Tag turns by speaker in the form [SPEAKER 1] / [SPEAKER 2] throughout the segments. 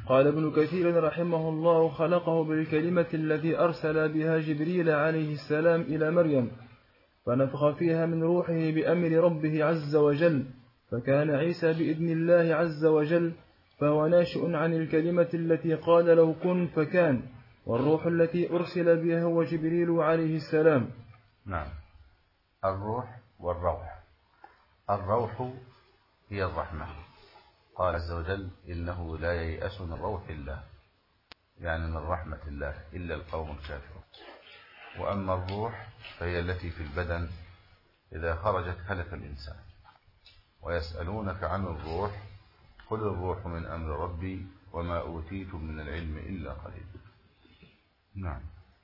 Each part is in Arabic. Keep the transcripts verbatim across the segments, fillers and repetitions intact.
[SPEAKER 1] قال ابن كثير رحمه الله: خلقه بالكلمة التي أرسل بها جبريل عليه السلام إلى مريم، فنفخ فيها من روحه بأمر ربه عز وجل، فكان عيسى بإذن الله عز وجل، فهو ناشئ عن الكلمة التي قال له كن فكان، والروح التي أرسل بها هو جبريل عليه السلام.
[SPEAKER 2] نعم. الروح والروح. الروح هي الرحمة، قال عز وجل: إنه لا ييأس من روح الله، يعني من رحمة الله، إلا القوم الكافرون. وأما الروح فهي التي في البدن، إذا خرجت هلك الإنسان. ويسألونك عن الروح، قل الروح من أمر ربي وما أوتيتم من العلم إلا قليل. نعم.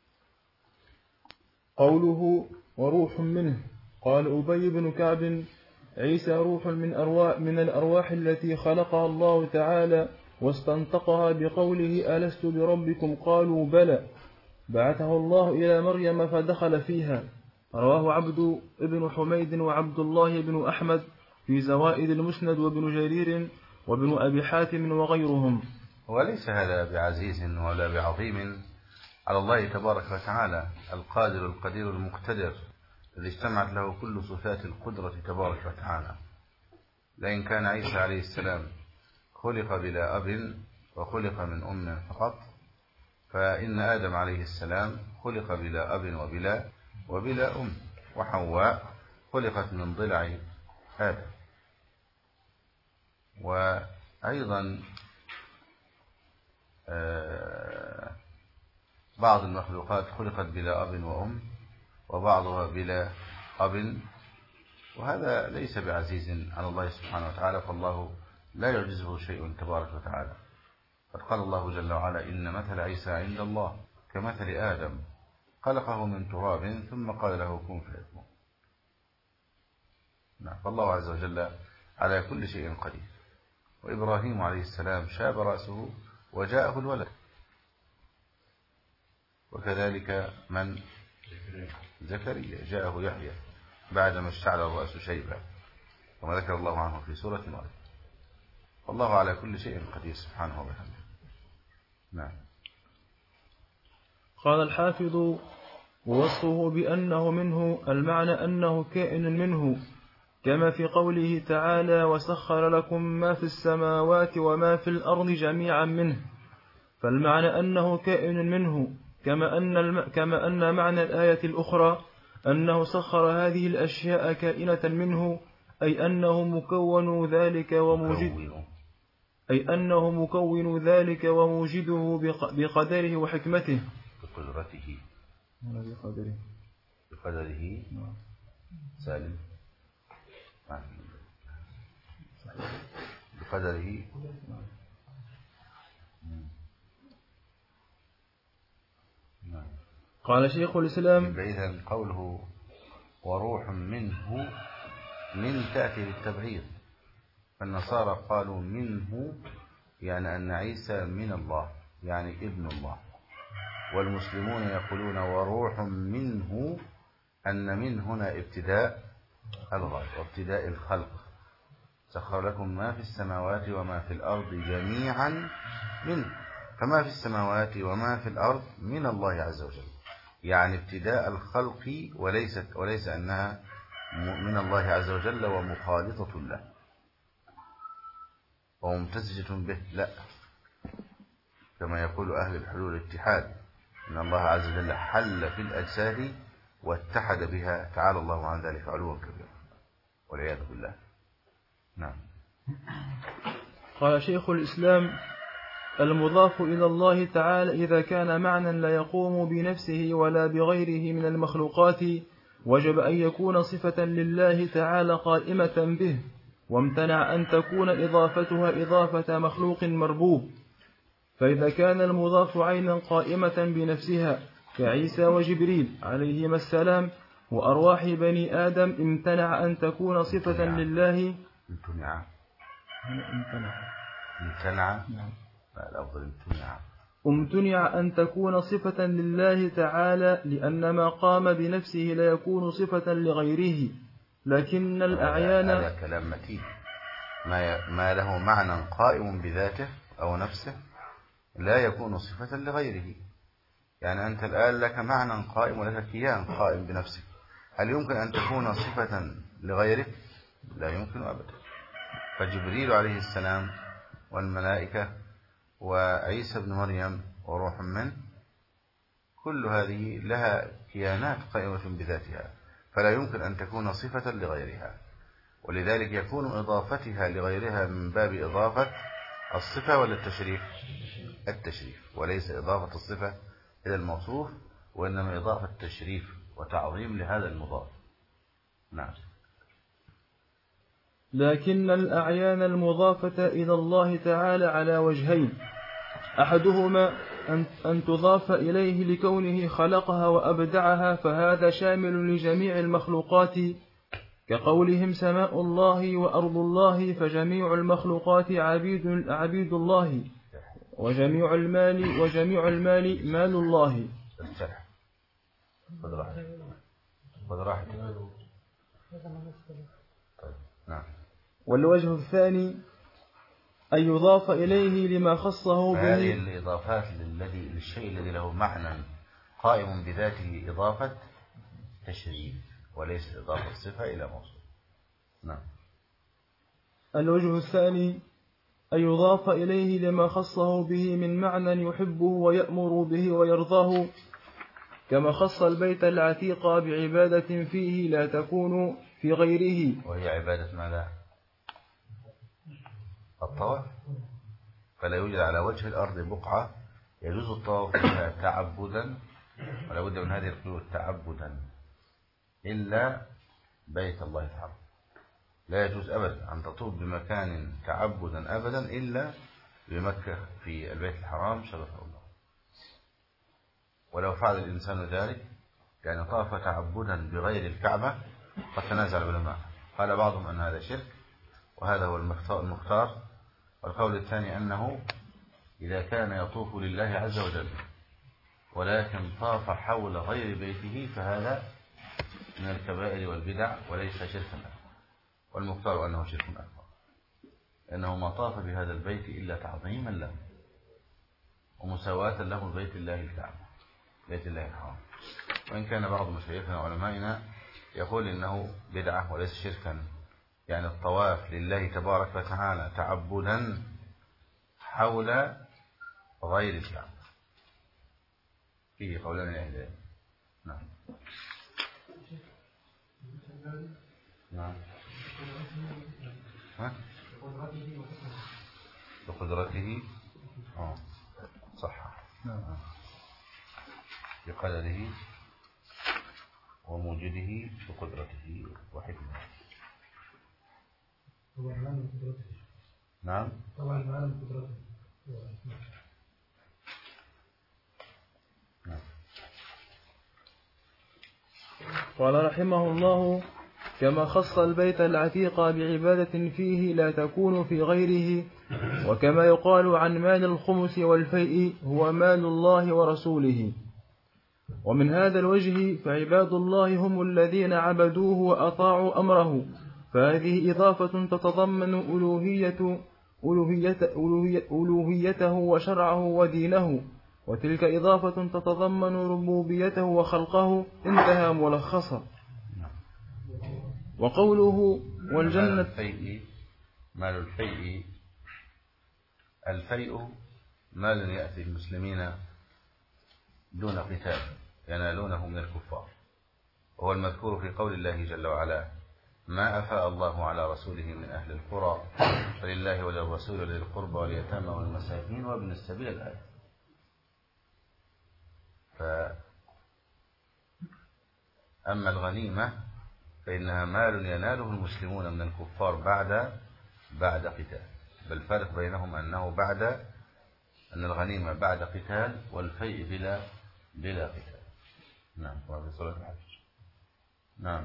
[SPEAKER 1] قوله وروح منه، قال أبي بن كعب: عيسى روح من أرواح من الأرواح التي خلقها الله تعالى واستنطقها بقوله ألست بربكم قالوا بلى، بعثه الله إلى مريم فدخل فيها. رواه عبد ابن حميد وعبد الله بن أحمد في زوائد المسند وابن جرير وابن أبي حاتم وغيرهم.
[SPEAKER 2] وليس هذا بعزيز ولا بعظيم على الله تبارك وتعالى، القادر القدير المقتدر الذي اجتمعت له كل صفات القدرة تبارك وتعالى. لئن كان عيسى عليه السلام خلق بلا أب وخلق من أم فقط، فإن آدم عليه السلام خلق بلا أب وبلا وبلا أم، وحواء خلقت من ضلع آدم. وأيضا بعض المخلوقات خلقت بلا أب وأم، وبعضها بلا أب، وهذا ليس بعزيز على الله سبحانه وتعالى، فالله لا يعجزه شيء تبارك وتعالى. قد قال الله جل وعلا: إن مثل عيسى عند الله كمثل آدم خلقه من تراب ثم قال له كن فيكون. نعم. فالله عز وجل على كل شيء قدير. وإبراهيم عليه السلام شاب رأسه وجاءه الولد، وكذلك من زكريا جاءه يحيى بعدما اشتعل الرأس شيبا، كما ذكر الله عنه في سورة مريم. والله على كل شيء قدير سبحانه وبحمده. نعم.
[SPEAKER 1] قال الحافظ: ووصفه بأنه منه المعنى أنه كائن منه، كما في قوله تعالى: وسخر لكم ما في السماوات وما في الأرض جميعا منه، فالمعنى أنه كائن منه، كما أن, الم... كما أن معنى الآية الأخرى أنه سخر هذه الأشياء كائنة منه، أي أنه مكون ذلك وموجد أي أنه مكون ذلك وموجده بقدره وحكمته.
[SPEAKER 2] بقدرته
[SPEAKER 1] بقدره
[SPEAKER 2] بقدره سالم بقدره.
[SPEAKER 1] قال شيخ الإسلام:
[SPEAKER 2] إذن قوله وروح منه، من تأتي للتبعيض، فالنصارى قالوا منه يعني أن عيسى من الله، يعني ابن الله. والمسلمون يقولون وروح منه، أن من هنا ابتداء الغاية وابتداء الخلق. سخر لكم ما في السماوات وما في الأرض جميعا منه، فما في السماوات وما في الأرض من الله عز وجل، يعني ابتداء الخلق، وليست وليس أنها من الله عز وجل ومخالطة له وممتزجة به، لا، كما يقول أهل الحلول الاتحاد، إن الله عز وجل حل في الأجساد واتحد بها، تعالى الله عن ذلك علوا كبيرا والعياذ بالله. نعم.
[SPEAKER 1] قال شيخ الإسلام: المضاف إلى الله تعالى إذا كان معنى لا يقوم بنفسه ولا بغيره من المخلوقات وجب أن يكون صفة لله تعالى قائمة به، وامتنع أن تكون إضافتها إضافة مخلوق مربوب. فإذا كان المضاف عينا قائمة بنفسها كعيسى وجبريل عليهما السلام وأرواح بني آدم، امتنع أن تكون صفة لله.
[SPEAKER 2] امتنع
[SPEAKER 1] امتنع
[SPEAKER 2] امتنع الأفضل امتنع
[SPEAKER 1] امتنع أن تكون صفة لله تعالى، لأن ما قام بنفسه لا يكون صفة لغيره، لكن الأعيان.
[SPEAKER 2] هذا كلام متين. ما ما له معنى قائم بذاته أو نفسه لا يكون صفة لغيره. يعني أنت الآن لك معنى قائم ولك كيان قائم بنفسك، هل يمكن أن تكون صفة لغيرك؟ لا يمكن أبدا. فجبريل عليه السلام والملائكة وعيسى بن مريم وروح منه، كل هذه لها كيانات قائمة بذاتها، فلا يمكن أن تكون صفة لغيرها، ولذلك يكون إضافتها لغيرها من باب إضافة الصفة ولا التشريف؟ التشريف، وليس إضافة الصفة إلى الموصوف، وإنما إضافة تشريف وتعظيم لهذا المضاف. نعم.
[SPEAKER 1] لكن الأعيان المضافة إلى الله تعالى على وجهين، أحدهما أن تضاف إليه لكونه خلقها وأبدعها، فهذا شامل لجميع المخلوقات، كقولهم سماء الله وأرض الله، فجميع المخلوقات عبيد عبيد الله، وجميع المال وجميع المال مال الله.
[SPEAKER 2] خذ راحتك خذ راحتك. نعم.
[SPEAKER 1] والوجه الثاني أن يضاف إليه لما خصه به.
[SPEAKER 2] هذه الإضافات للذي للشيء الذي له معنى قائم بذاته إضافة تشريف، وليس إضافة صفة إلى موصوف. نعم.
[SPEAKER 1] الوجه الثاني أن يضاف إليه لما خصه به من معنى يحبه ويأمر به ويرضاه، كما خص البيت العتيق بعبادة فيه لا تكون في غيره.
[SPEAKER 2] وهي عبادة ماذا؟ الطواف. فلا يوجد على وجه الأرض بقعة يجوز الطواف فيها تعبدا، ولا بد من هذه القيود تعبدا، إلا بيت الله الحرام. لا يجوز أبدا أن تطوف بمكان تعبدا أبدا إلا بمكة في البيت الحرام شرفه الله. ولو فعل الإنسان ذلك يعني طاف تعبدا بغير الكعبة، قد تنازع العلماء، قال بعضهم أن هذا شرك، وهذا هو المختار. والقول الثاني أنه إذا كان يطوف لله عز وجل ولكن طاف حول غير بيته فهذا من الكبائر والبدع وليس شركا أكبر. والمختار أنه شرك أكبر، لأنه ما طاف بهذا البيت إلا تعظيما له ومساواة له بيت الله الكعبة بيت الله الحرام. وإن كان بعض مشايخنا وعلمائنا يقول إنه بدعة وليس شركا، يعني الطواف لله تبارك وتعالى تعبدا حول غير الكعبة. فيه قولان لأهل العلم. نعم. نعم. ها؟ بقدرته اه صح. نعم. بقدره وموجده بقدرته وحكمته. نعم. طبعا العالم بقدرته. نعم.
[SPEAKER 1] قال رحمه الله: كما خص البيت العتيق بعبادة فيه لا تكون في غيره، وكما يقال عن مال الخمس والفيء هو مال الله ورسوله. ومن هذا الوجه فعباد الله هم الذين عبدوه وأطاعوا أمره، فهذه إضافة تتضمن ألوهية ألوهية ألوهيته وشرعه ودينه، وتلك إضافة تتضمن ربوبيته وخلقه. انتهى ملخصا. وقوله والجنة
[SPEAKER 2] مال الفيء مال الفيء الفيء مال يأتي المسلمين دون قتال ينالونه من الكفار، وهو المذكور في قول الله جل وعلا: ما أفاء الله على رسوله من أهل القرى فلله وللرسول ولذي القربى واليتامى والمساكين وابن السبيل. الآية. فأما الغنيمة فإنها مال يناله المسلمون من الكفار بعد بعد قتال، بل الفرق بينهم أنه بعد أن الغنيمة بعد قتال والفيء بلا بلا قتال. نعم. وفي سورة الحج. نعم.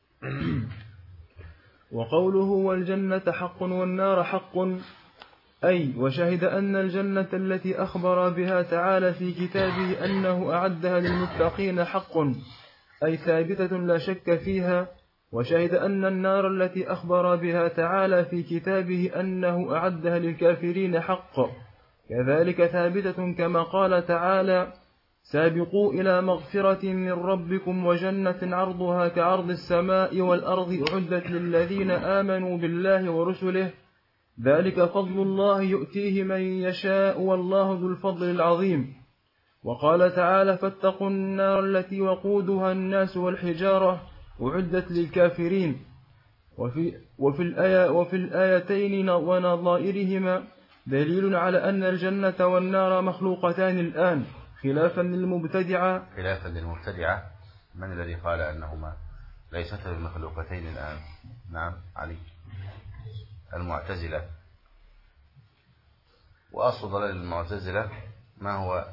[SPEAKER 1] وقوله والجنة حق والنار حق، أي وشهد أن الجنة التي أخبر بها تعالى في كتابه أنه أعدها للمتقين حق، أي ثابتة لا شك فيها. وشهد أن النار التي أخبر بها تعالى في كتابه أنه أعدها للكافرين حق، كذلك ثابتة كما قال تعالى: سابقوا إلى مغفرة من ربكم وجنة عرضها كعرض السماء والأرض أعدت للذين آمنوا بالله ورسله ذلك فضل الله يؤتيه من يشاء والله ذو الفضل العظيم. وقال تعالى: فاتقوا النار التي وقودها الناس والحجارة أعدت للكافرين. وفي, وفي, الآية وفي الآيتين ونظائرهما دليل على أن الجنة والنار مخلوقتان الآن، خلافا للمبتدعة
[SPEAKER 2] خلافا للمبتدعة من الذي قال أنهما ليستا بمخلوقتين الآن؟ نعم، علي. المعتزلة. وأصل ضلال المعتزلة ما هو؟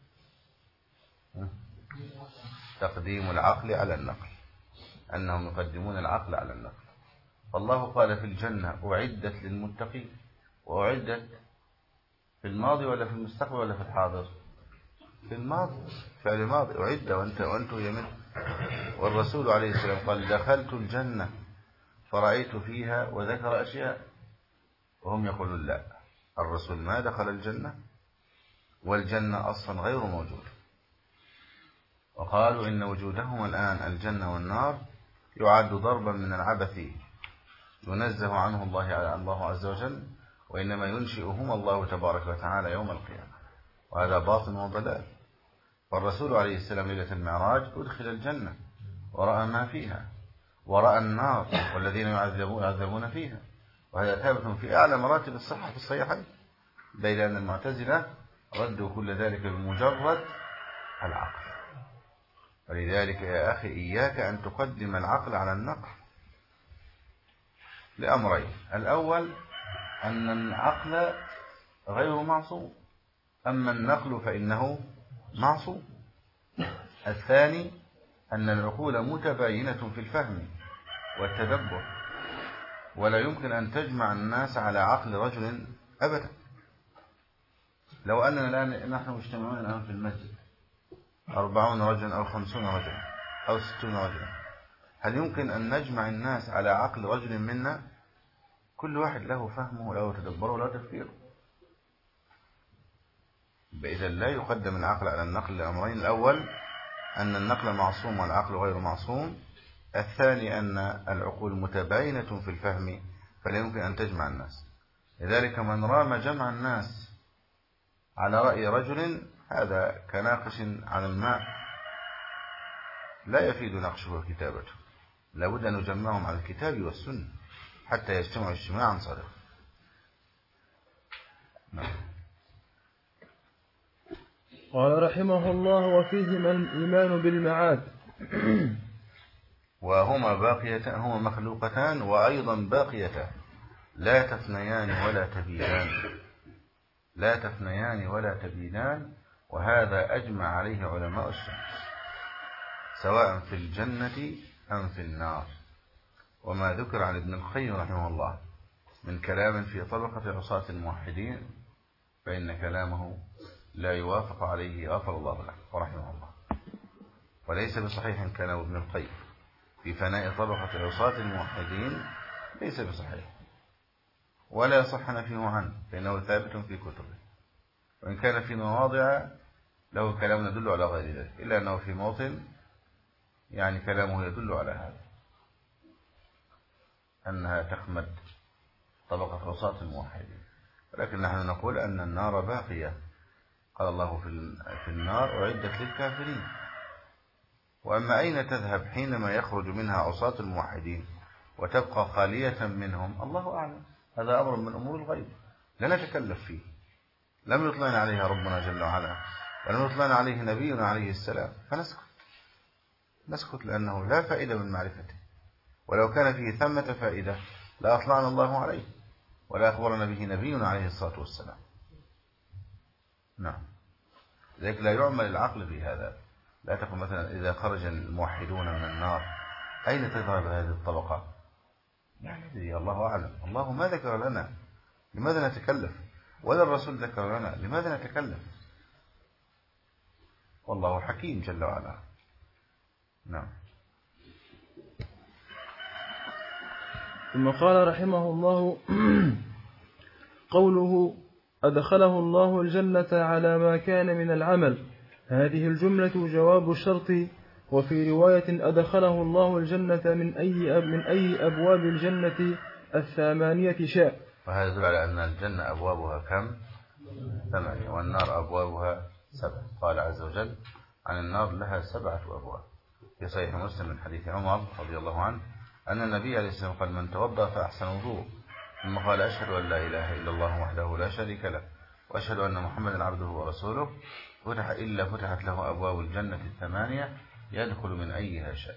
[SPEAKER 2] تقديم العقل على النقل، أنهم يقدمون العقل على النقل. فالله قال في الجنة أعدت للمتقين، وأعدت في الماضي ولا في المستقبل ولا في الحاضر؟ في الماضي، فعل الماضي أعد وأنت وأنتم يمن. والرسول عليه السلام قال: دخلت الجنة فرأيت فيها، وذكر أشياء، وهم يقولون لا، الرسول ما دخل الجنة والجنة أصلا غير موجود. وقالوا إن وجودهما الآن الجنة والنار يعد ضربا من العبث ينزه عنه الله الله عز وجل، وإنما ينشئهما الله تبارك وتعالى يوم القيامة، وهذا باطل وضلال. والرسول عليه السلام ليلة المعراج أدخل الجنة ورأى ما فيها، ورأى النار والذين يعذبون فيها، وهذا ثابت في أعلى مراتب الصحة في الصحيحين، بين أن المعتزلة ردوا كل ذلك بمجرد العقل. ولذلك يا أخي إياك أن تقدم العقل على النقل لأمرين: الأول أن العقل غير معصوم، أما النقل فإنه معصوم. الثاني أن العقول متباينة في الفهم والتدبر، ولا يمكن أن تجمع الناس على عقل رجل أبدا. لو أننا الآن نحن مجتمعون الآن في المسجد أربعون رجلا أو خمسون رجلا أو ستون رجلا، هل يمكن أن نجمع الناس على عقل رجل منا؟ كل واحد له فهمه وله تدبره وله تفكيره. إذا لا يقدم العقل على النقل لأمرين: الأول أن النقل معصوم والعقل غير معصوم، الثاني أن العقول متباينة في الفهم فلا يمكن أن تجمع الناس. لذلك من رام جمع الناس على رأي رجل هذا كناقش على الماء لا يفيد نقشه وكتابته، لابد أن نجمعهم على الكتاب والسنة حتى يجتمعوا اجتماعا صادقا. نعم.
[SPEAKER 1] قال رحمه الله: وفيهما الإيمان بالمعاد.
[SPEAKER 2] وهما باقيتان، هما مخلوقتان وأيضا باقيتان، لا تفنيان ولا تبيدان، لا تفنيان ولا تبيدان، وهذا أجمع عليه علماء الشمس سواء في الجنة أم في النار. وما ذكر عن ابن القيم رحمه الله من كلام في طبقة عصاة الموحدين فإن كلامه لا يوافق عليه، غفر الله له ورحمه الله. وليس بصحيح كلام ابن القيم في فناء طبقة عصاة الموحدين، ليس بصحيح ولا يصح نفيه عنه، فإنه ثابت في كتبه، وإن كان في مواضع له كلام يدل على غير ذلك، إلا أنه في موطن يعني كلامه يدل على هذا، أنها تخمد طبقة عصاة الموحدين. ولكن نحن نقول أن النار باقية، قال الله في النار أعدت للكافرين. وأما أين تذهب حينما يخرج منها عصاة الموحدين وتبقى خالية منهم، الله أعلم، هذا أمر من أمور الغيب لا نتكلف فيه، لم يطلعنا عليها ربنا جل وعلا ولم يطلعنا عليه نبينا عليه السلام، فنسكت نسكت لأنه لا فائدة من معرفته، ولو كان فيه ثمة فائدة لا أطلعنا الله عليه ولا أخبرنا به نبينا عليه الصلاة والسلام. نعم. لذلك لا يعمل العقل في هذا. لا تقول مثلا إذا خرج الموحدون من النار أين تذهب هذه الطبقة؟ يعني الله أعلم، الله ما ذكر لنا، لماذا نتكلف؟ ولا الرسول ذكر لنا، لماذا نتكلف؟ والله حكيم جل وعلا. نعم.
[SPEAKER 1] ثم قال رحمه الله: قوله أدخله الله الجنة على ما كان من العمل. هذه الجملة جواب الشرط. وفي رواية أدخله الله الجنة من أي أب من أي أبواب الجنة الثمانية شاء.
[SPEAKER 2] وهذا يدل على أن الجنة أبوابها كم؟ ثمانية، والنار أبوابها سبع. قال عز وجل عن النار لها سبعة أبواب. في صحيح مسلم من حديث عمر رضي الله عنه أن النبي عليه الصلاة والسلام قال: من توضأ فأحسن وضوء ثم قال: أشهد أن لا إله إلا الله وحده لا شريك له وأشهد أن محمدا عبده ورسوله، فتح إلا فتحت له أبواب الجنة الثمانية يدخل من أيها شاء.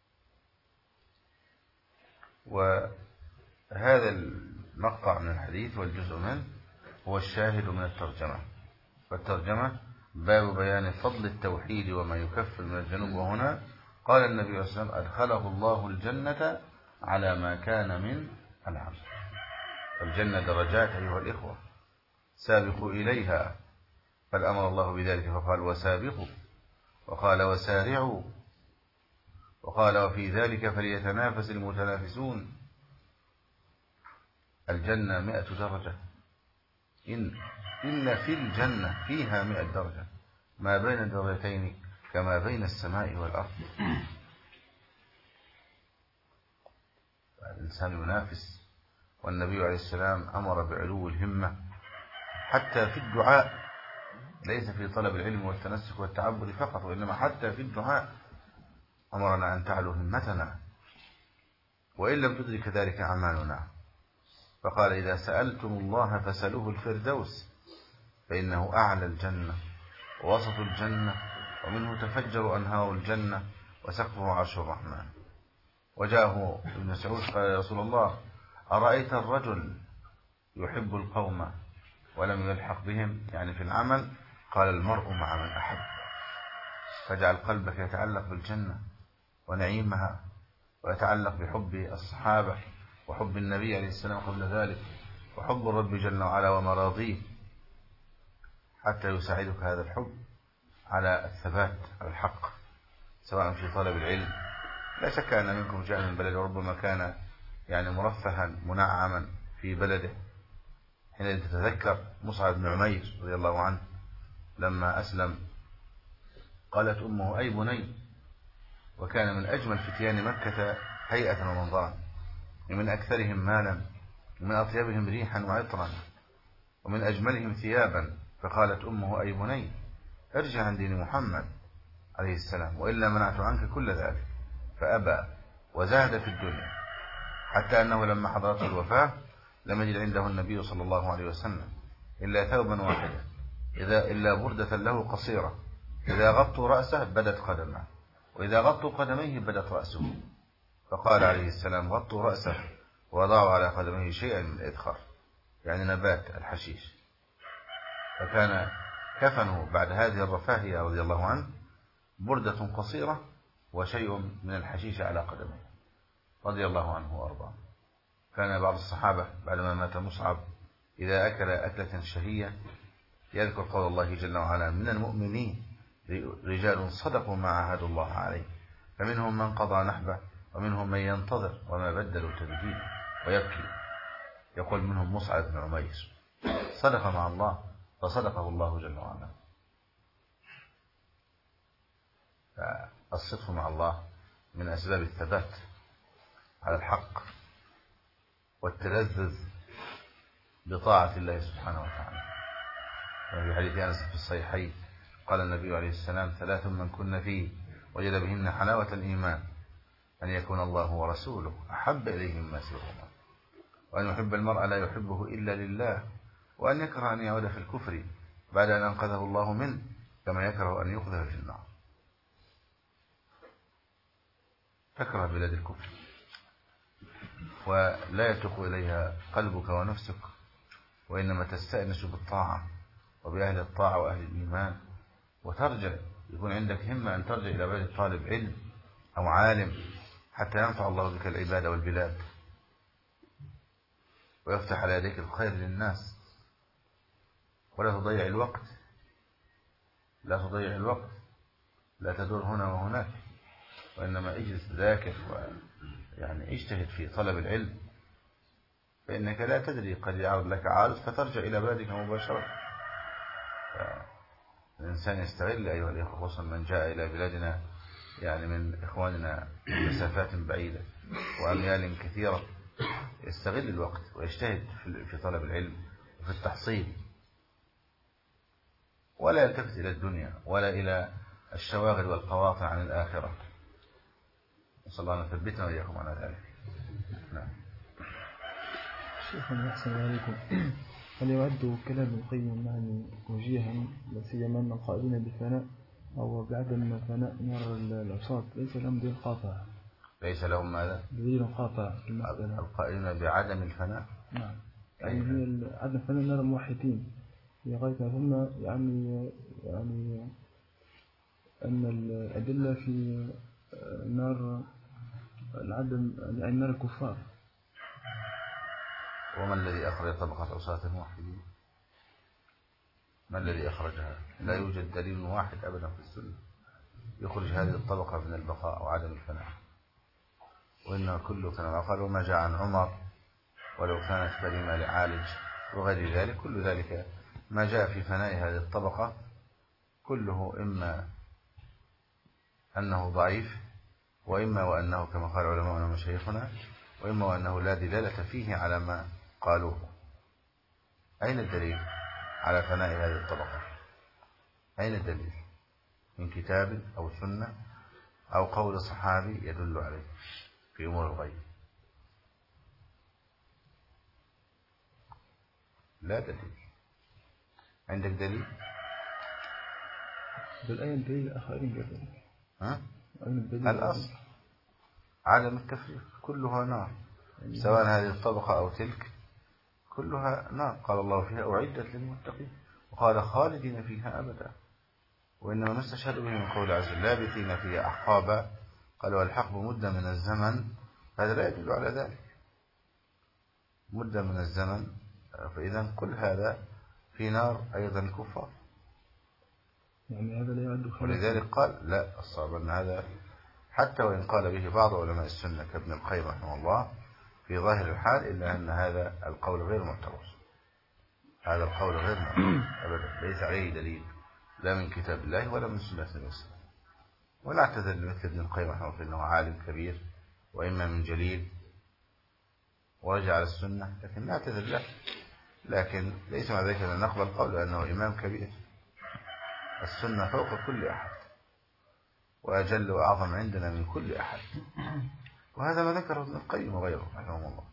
[SPEAKER 2] وهذا المقطع من الحديث والجزء منه هو الشاهد من الترجمة. فالترجمة باب بيان فضل التوحيد وما يكفر من الذنوب. وهنا قال النبي صلى الله عليه وسلم: أدخله الله الجنة على ما كان من العمل. الجنة درجات أيها الإخوة، سابقوا إليها، فالأمر الله بذلك فقال: وسابقوا، وقال: وسارعوا، وقال: وفي ذلك فليتنافس المتنافسون. الجنة مئة درجة، إن إن في الجنة فيها مئة درجة، ما بين الدرجتين كما بين السماء والأرض. الإنسان ينافس، والنبي عليه السلام أمر بعلو الهمة حتى في الدعاء، ليس في طلب العلم والتنسك والتعبد فقط، وإنما حتى في الدعاء أمرنا أن تعلو همتنا وإن لم تدرك ذلك أعمالنا. فقال: إذا سألتم الله فسألوه الفردوس، فإنه أعلى الجنة ووسط الجنة ومنه تفجر أنهار الجنة وسقفه عرش الرحمن. وجاءه ابن مسعود قال: يا رسول الله، أرأيت الرجل يحب القوم ولم يلحق بهم، يعني في العمل؟ قال: المرء مع من أحب. فاجعل قلبك يتعلق بالجنة ونعيمها، ويتعلق بحب الصحابة وحب النبي عليه السلام قبل ذلك، وحب الرب جل وعلا ومراضيه، حتى يساعدك هذا الحب على الثبات على الحق، سواء في طلب العلم. لا شك أن منكم جاء من بلد وربما كان يعني مرفها منعما في بلده. حين تتذكر مصعب بن عمير رضي الله عنه لما أسلم قالت أمه: أي بني، وكان من أجمل فتيان مكة هيئة ومنظرا، ومن أكثرهم مالا، ومن أطيبهم ريحا وعطرا، ومن أجملهم ثيابا. فقالت أمه: أي بني، ارجع عن دين محمد عليه السلام، وإلا منعت عنك كل ذلك. فأبى وزاد في الدنيا، حتى أنه لما حضرته الوفاة لم يجد عنده النبي صلى الله عليه وسلم إلا ثوبا واحدا، إذا إلا بردة له قصيرة، إذا غطوا رأسه بدت قدمه، وإذا غطوا قدميه بدت رأسه. فقال عليه السلام: غطوا رأسه ووضعوا على قدميه شيئا من الإذخر، يعني نبات الحشيش. فكان كفنه بعد هذه الرفاهية رضي الله عنه بردة قصيرة وشيء من الحشيش على قدمه رضي الله عنه وأرضاه. كان بعض الصحابة بعدما مات مصعب إذا أكل أكلة شهية يذكر قول الله جل وعلا: من المؤمنين رجال صدقوا ما عاهدوا الله عليه، فمنهم من قضى نحبه ومنهم من ينتظر وما بدلوا تبديلا، ويبكي. يقول منهم مصعب بن عمير صدق مع الله فصدقه الله جل وعلا. فالصدق مع الله من أسباب الثبات على الحق والتلذذ بطاعة الله سبحانه وتعالى. وفي حديث أنس في الصحيحين قال النبي عليه السلام: ثلاث من كن فيه وجد بهن حلاوة الإيمان، أن يكون الله ورسوله أحب إليه مما سواهما، وأن يحب المرء لا يحبه إلا لله، وأن يكره أن يعود في الكفر بعد أن أنقذه الله منه، كما يكره أن يقذف في النار. تكره بلاد الكفر ولا يتق إليها قلبك ونفسك، وإنما تستأنس بالطاعة وبأهل الطاعة وأهل الإيمان، وترجع يكون عندك همة أن ترجع إلى بلد طالب علم أو عالم حتى ينفع الله بك العباد والبلاد ويفتح على يديك الخير للناس. ولا تضيع الوقت، لا تضيع الوقت، لا تدور هنا وهناك، وإنما اجلس ذاكر ويعني اجتهد في طلب العلم فإنك لا تدري، قد يعرض لك عارض فترجع إلى بلدك مباشرة. الإنسان يستغل أيها الإخوة، خصوصا من جاء إلى بلادنا يعني من إخواننا مسافات بعيدة وأميال كثيرة، يستغل الوقت ويجتهد في طلب العلم وفي التحصيل، ولا يلتفت إلى الدنيا ولا إلى الشواغل والقواطع عن الآخرة. نسأل الله أن يثبتنا وإياكم على ذلك. نعم.
[SPEAKER 1] شيخنا أحسن عليكم، هل يعد كلام القيم يعني وجيها لا سيما أن القائلين بالفناء أو بعدم فناء نار العصاة ليس لهم دليل قاطع؟
[SPEAKER 2] ليس لهم ماذا؟
[SPEAKER 1] دليل قاطع في المسألة.
[SPEAKER 2] القائلين بعدم الفناء؟
[SPEAKER 1] نعم، يعني هي عدم فناء نار الموحدين في غاية ما ثم يعني يعني أن الأدلة في نار العدم يعني نار الكفار.
[SPEAKER 2] وما الذي أخرج طبقة عصاة الموحدين؟ ما الذي أخرجها؟ لا يوجد دليل واحد أبدا في السنة يخرج هذه الطبقة من البقاء وعدم الفناء، وإنه كله كما قال وما جاء عن عمر ولو كانت كلمة لعالج وغير ذلك، كل ذلك ما جاء في فناء هذه الطبقة كله إما أنه ضعيف، وإما وأنه كما قال علماءنا ومشايخنا، وإما وأنه لا دلالة فيه على ما قالوه. أين الدليل على فناء هذه الطبقة؟ أين الدليل من كتاب أو سنة أو قول صحابي يدل عليه في أمور الغيب؟ لا دليل. عندك دليل؟
[SPEAKER 1] بل أين الدليل أخيرين جدا؟
[SPEAKER 2] ها؟ الأصل عدم التفريق، كلها نار سواء هذه الطبقة أو تلك، كلها نار. قال الله فيها أعدت للمتقين، وقال خالدين فيها أبدا. وإنما نستشهد به من قول عز وجل لابثين فيها أحقابا، قال والحقب مدة من الزمن، هذا لا يدل على ذلك، مدة من الزمن. فإذا كل هذا في نار أيضا الكفار،
[SPEAKER 1] يعني هذا لا يعد خلقا.
[SPEAKER 2] ولذلك قال لا، الصواب أن هذا حتى وإن قال به بعض علماء السنة كابن القيم رحمه الله في ظاهر الحال، إلا أن هذا القول غير معتبر، هذا القول غير معتبر أبدا، ليس عليه دليل لا من كتاب الله ولا من سنة النبي. ونعتذر لمثل ابن القيم رحمه الله أنه عالم كبير وإما من جليل ورجع على السنة، لكن نعتذر له، لكن ليس مع ذلك أن نقبل قوله أنه إمام كبير. السنة فوق كل أحد وأجل وأعظم عندنا من كل أحد، وهذا ما ذكره ابن القيم وغيره رحمه الله.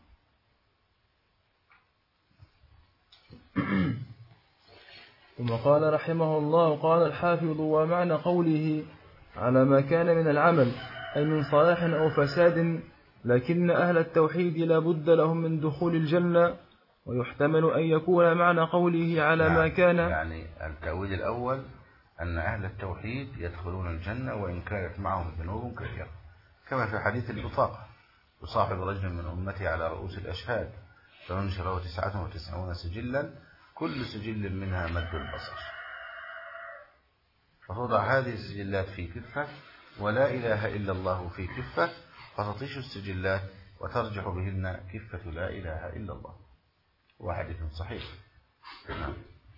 [SPEAKER 1] ثم قال رحمه الله قال الحافظ ومعنى قوله على ما كان من العمل أي من صلاح أو فساد، لكن أهل التوحيد لا بد لهم من دخول الجنة، ويحتمل أن يكون معنى قوله على ما كان
[SPEAKER 2] يعني التأويل الأول أن أهل التوحيد يدخلون الجنة وإن كانت معهم ذنوب كثيرة، كما في حديث البطاقة يصاحب رجل من أمتي على رؤوس الأشهاد فينشر له تسعة وتسعون سجلا كل سجل منها مد البصر، فتوضع هذه السجلات في كفة ولا إله إلا الله في كفة، فتطيش السجلات وترجح بهن كفة لا إله إلا الله، وحديث صحيح. نعم.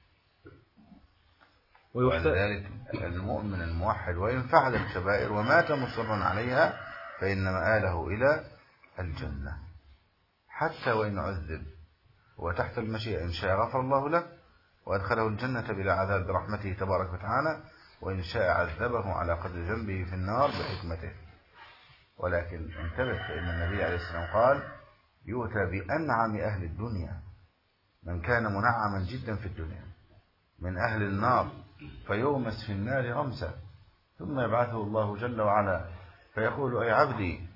[SPEAKER 2] ولذلك المؤمن الموحد وإن فعل الكبائر ومات مصرا عليها فإن مآله إلى الجنة، حتى وإن عذب وتحت المشيئة، إن شاء غفر الله له وأدخله الجنة بلا عذاب برحمته تبارك وتعالى، وإن شاء عذبه على قدر ذنبه في النار بحكمته. ولكن انتبه، فإن النبي عليه السلام قال يؤتى بأنعم أهل الدنيا من كان منعما جدا في الدنيا من أهل النار فيغمس في النار غمسة، ثم يبعثه الله جل وعلا فيقول أي عبدي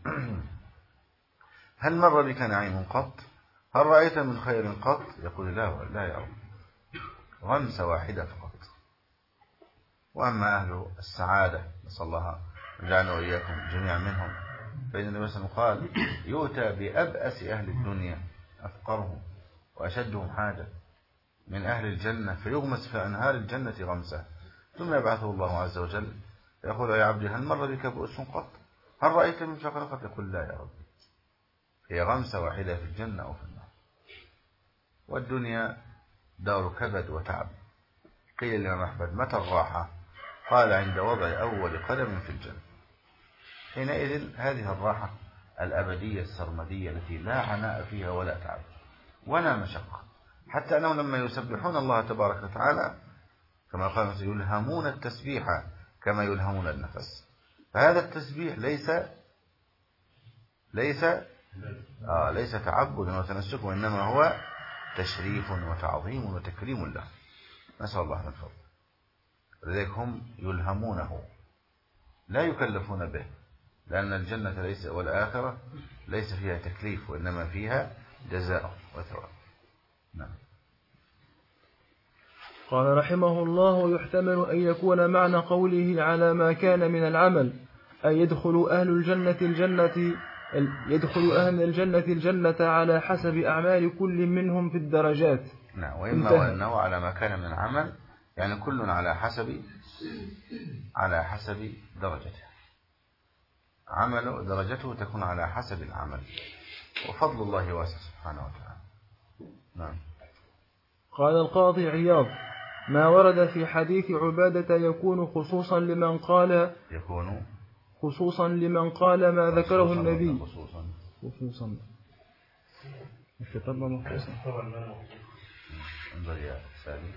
[SPEAKER 2] هل مر بك نعيم قط؟ هل رأيت من خير قط؟ يقول لا لا يا رب، غمسة واحدة فقط. وأما أهل السعادة نسأل الله جعلنا وإياكم جميعا منهم، فإن النبي صلى الله عليه وسلم قال يؤتى بأبأس أهل الدنيا أفقرهم وأشدهم حاجة من أهل الجنة فيغمس في أنهار الجنة غمسة، ثم يبعثه الله عز وجل يقول يا عبدي هل مر بك بؤس قط؟ هل رأيت من شقر قط؟ يقول لا يا رب، هي غمسة واحدة في الجنة أو في النار. والدنيا دار كبد وتعب. قيل للإمام أحمد متى الراحة؟ قال عند وضع أول قدم في الجنة. حينئذ هذه الراحة الأبدية السرمدية التي لا عناء فيها ولا تعب ولا مشقة، حتى أنهم لما يسبحون الله تبارك وتعالى كما قال يلهمون التسبيح كما يلهمون النفس. فهذا التسبيح ليس ليس آه ليس تعبد وتنسك، وإنما هو تشريف وتعظيم وتكريم له. نسأل الله من فضله. لذلك هم يلهمونه لا يكلفون به، لأن الجنة ليس والآخرة ليس فيها تكليف وإنما فيها جزاء وثواب. نعم.
[SPEAKER 1] قال رحمه الله: يحتمل أن يكون معنى قوله على ما كان من العمل أي يدخل أهل الجنة الجنة يدخل أهل الجنة الجنة على حسب أعمال كل منهم في الدرجات.
[SPEAKER 2] نعم. وإما وأنه على ما كان من العمل يعني كل على حسب على حسب درجته، عمله درجته تكون على حسب العمل، وفضل الله واسع سبحانه وتعالى. نعم.
[SPEAKER 1] قال القاضي عياض: ما ورد في حديث عبادة يكون خصوصا لمن قال
[SPEAKER 2] يكون
[SPEAKER 1] خصوصا لمن قال ما ذكره النبي
[SPEAKER 2] خصوصا
[SPEAKER 1] خصوصا خصوصا
[SPEAKER 2] انظر يا سالم.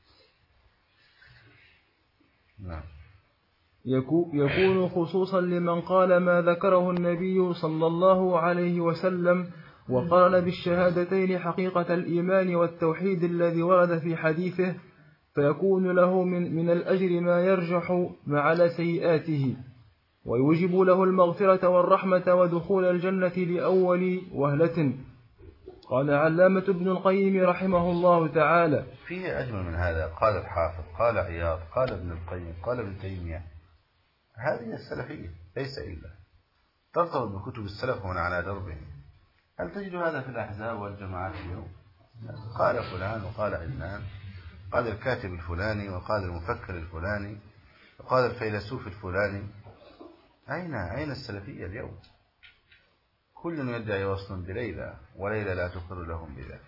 [SPEAKER 2] نعم.
[SPEAKER 1] يكون خصوصا لمن قال ما ذكره النبي صلى الله عليه وسلم وقارن بالشهادتين حقيقة الإيمان والتوحيد الذي ورد في حديثه، فيكون له من, من الأجر ما يرجح ما على سيئاته، ويوجب له المغفرة والرحمة ودخول الجنة لأول وهلة. قال علامة ابن القيم رحمه الله تعالى:
[SPEAKER 2] فيه أجمل من هذا. قال الحافظ، قال عياض، قال ابن القيم، قال ابن تيمية. هذه السلفية ليس إلا ترتبط بكتب السلف ومن على دربهم. هل تجد هذا في الأحزاب والجماعات اليوم؟ قال فلان وقال علان، قال الكاتب الفلاني وقال المفكر الفلاني وقال الفيلسوف الفلاني. أين أين السلفية اليوم؟ كل يدعي وصل بليلى وليلى لا تقر لهم بذلك.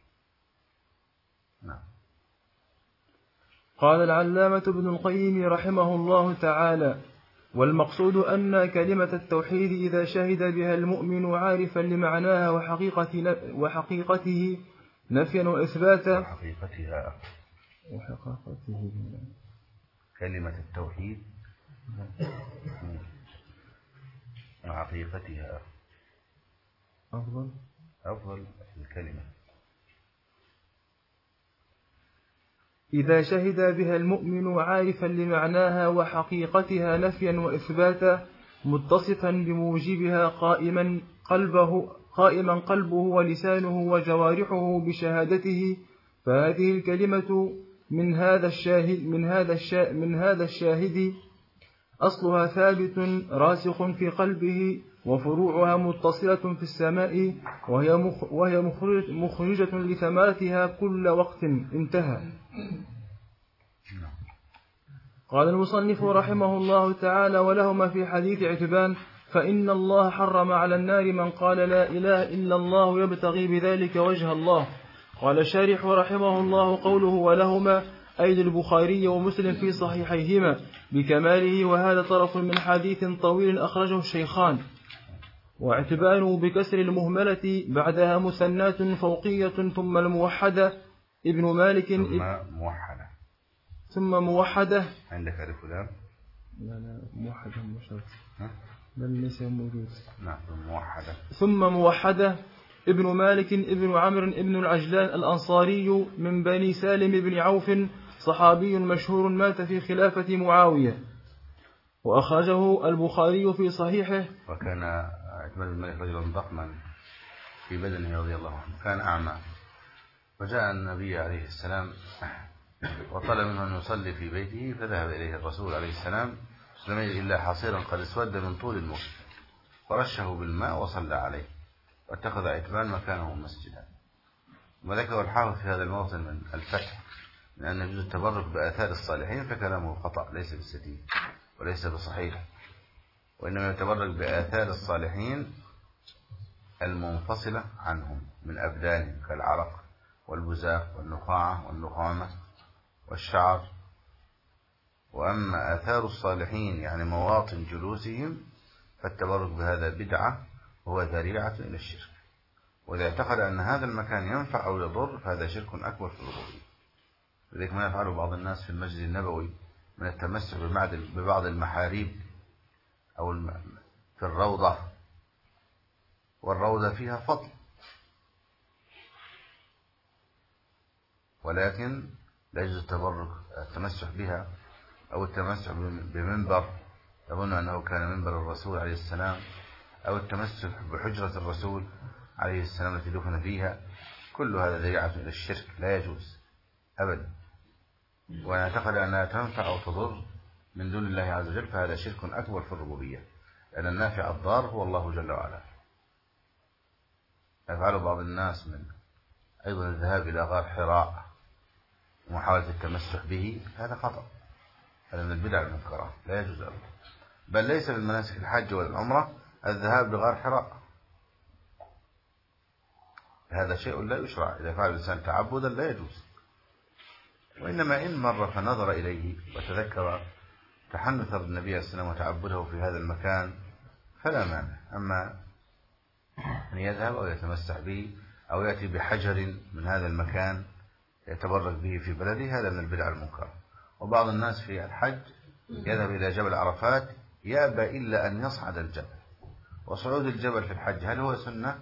[SPEAKER 2] نعم.
[SPEAKER 1] قال العلامة ابن القيم رحمه الله تعالى: والمقصود أن كلمة التوحيد إذا شهد بها المؤمن عارفا لمعناها وحقيقة وحقيقته نفيا وإثباتا
[SPEAKER 2] وحقيقتها
[SPEAKER 1] وحقيقته
[SPEAKER 2] كلمة التوحيد وحقيقتها
[SPEAKER 1] أفضل
[SPEAKER 2] أفضل الكلمة.
[SPEAKER 1] إذا شهد بها المؤمن عارفا لمعناها وحقيقتها نفيا وإثباتا متصفا بموجبها قائما قلبه قائما قلبه ولسانه وجوارحه بشهادته، فهذه الكلمة من هذا الشاهد من هذا الشاهد من هذا الشاهد أصلها ثابت راسخ في قلبه، وفروعها متصلة في السماء، وهي وهي مخرجة لثمرتها كل وقت. انتهى. قال المصنف رحمه الله تعالى: ولهما في حديث عتبان: فإن الله حرم على النار من قال لا إله إلا الله يبتغي بذلك وجه الله. قال الشارح رحمه الله: قوله ولهما أي للبخاري ومسلم في صحيحيهما بكماله، وهذا طرف من حديث طويل أخرجه الشيخان. واعتبانه بكسر المهملة بعدها مثنات فوقية ثم الموحدة ابن مالك
[SPEAKER 2] ثم موحدة
[SPEAKER 1] ثم موحدة
[SPEAKER 2] عندك ألف ولام؟
[SPEAKER 1] لا لا موحدة مشرف بل ليس موجود.
[SPEAKER 2] نعم موحدة.
[SPEAKER 1] ثم موحدة ابن مالك ابن عمرو ابن العجلان الأنصاري من بني سالم بن عوف، صحابي مشهور مات في خلافة معاوية، وأخرجه البخاري في صحيحه.
[SPEAKER 2] وكان عتبان بن مالك رجلا ضخما في بدنه رضي الله عنه، كان أعمى، وجاء النبي عليه السلام وطلب منه أن يصلي في بيته، فذهب إليه الرسول عليه السلام لم يجد إلا حصيرا قد اسود من طول الموت، فرشه بالماء وصلى عليه، واتخذ عتبان مكانه مسجدا. وذكر الحافظ في هذا الموطن من الفتح من أن يجوز التبرك بآثار الصالحين، فكلامه خطأ ليس بالسديد وليس بصحيح، وإنما يتبرك بآثار الصالحين المنفصلة عنهم من أبدانهم كالعرق والبزاق والنخاعة والنخامة والشعر. وأما آثار الصالحين يعني مواطن جلوسهم فالتبرك بهذا بدعة وهو ذريعة إلى الشرك. وإذا اعتقد أن هذا المكان ينفع أو يضر فهذا شرك أكبر في الربوبية. لذلك ما يفعله بعض الناس في المسجد النبوي من التمسك ببعض المحاريب أو في الروضة، والروضة فيها فضل، ولكن لا يجوز التبرك التمسك بها أو التمسك بمنبر يظن أنه كان منبر الرسول عليه السلام، أو التمسك بحجرة الرسول عليه السلام التي دفن فيها. كل هذا ذريعة إلى الشرك لا يجوز أبدا. وأن اعتقد أنها تنفع أو تضر من دون الله عز وجل فهذا شرك أكبر في الربوبية، لأن النافع الضار هو الله جل وعلا. يفعل بعض الناس من أيضا الذهاب إلى غار حراء ومحاولة التمسح به، هذا خطأ، هذا من البدع المنكرة لا يجوز أبدا. بل ليس من مناسك الحج والعمرة الذهاب لغار حراء، هذا شيء لا يشرع. إذا فعل الإنسان تعبدا لا يجوز، وإنما إن مر فنظر إليه وتذكر تحنث النبي عليه السلام وتعبده في هذا المكان فلا مانع. أما أن يذهب أو يتمسح به أو يأتي بحجر من هذا المكان يتبرك به في بلده هذا من البدع المنكرة. وبعض الناس في الحج يذهب إلى جبل عرفات يأبى إلا أن يصعد الجبل. وصعود الجبل في الحج هل هو سنة؟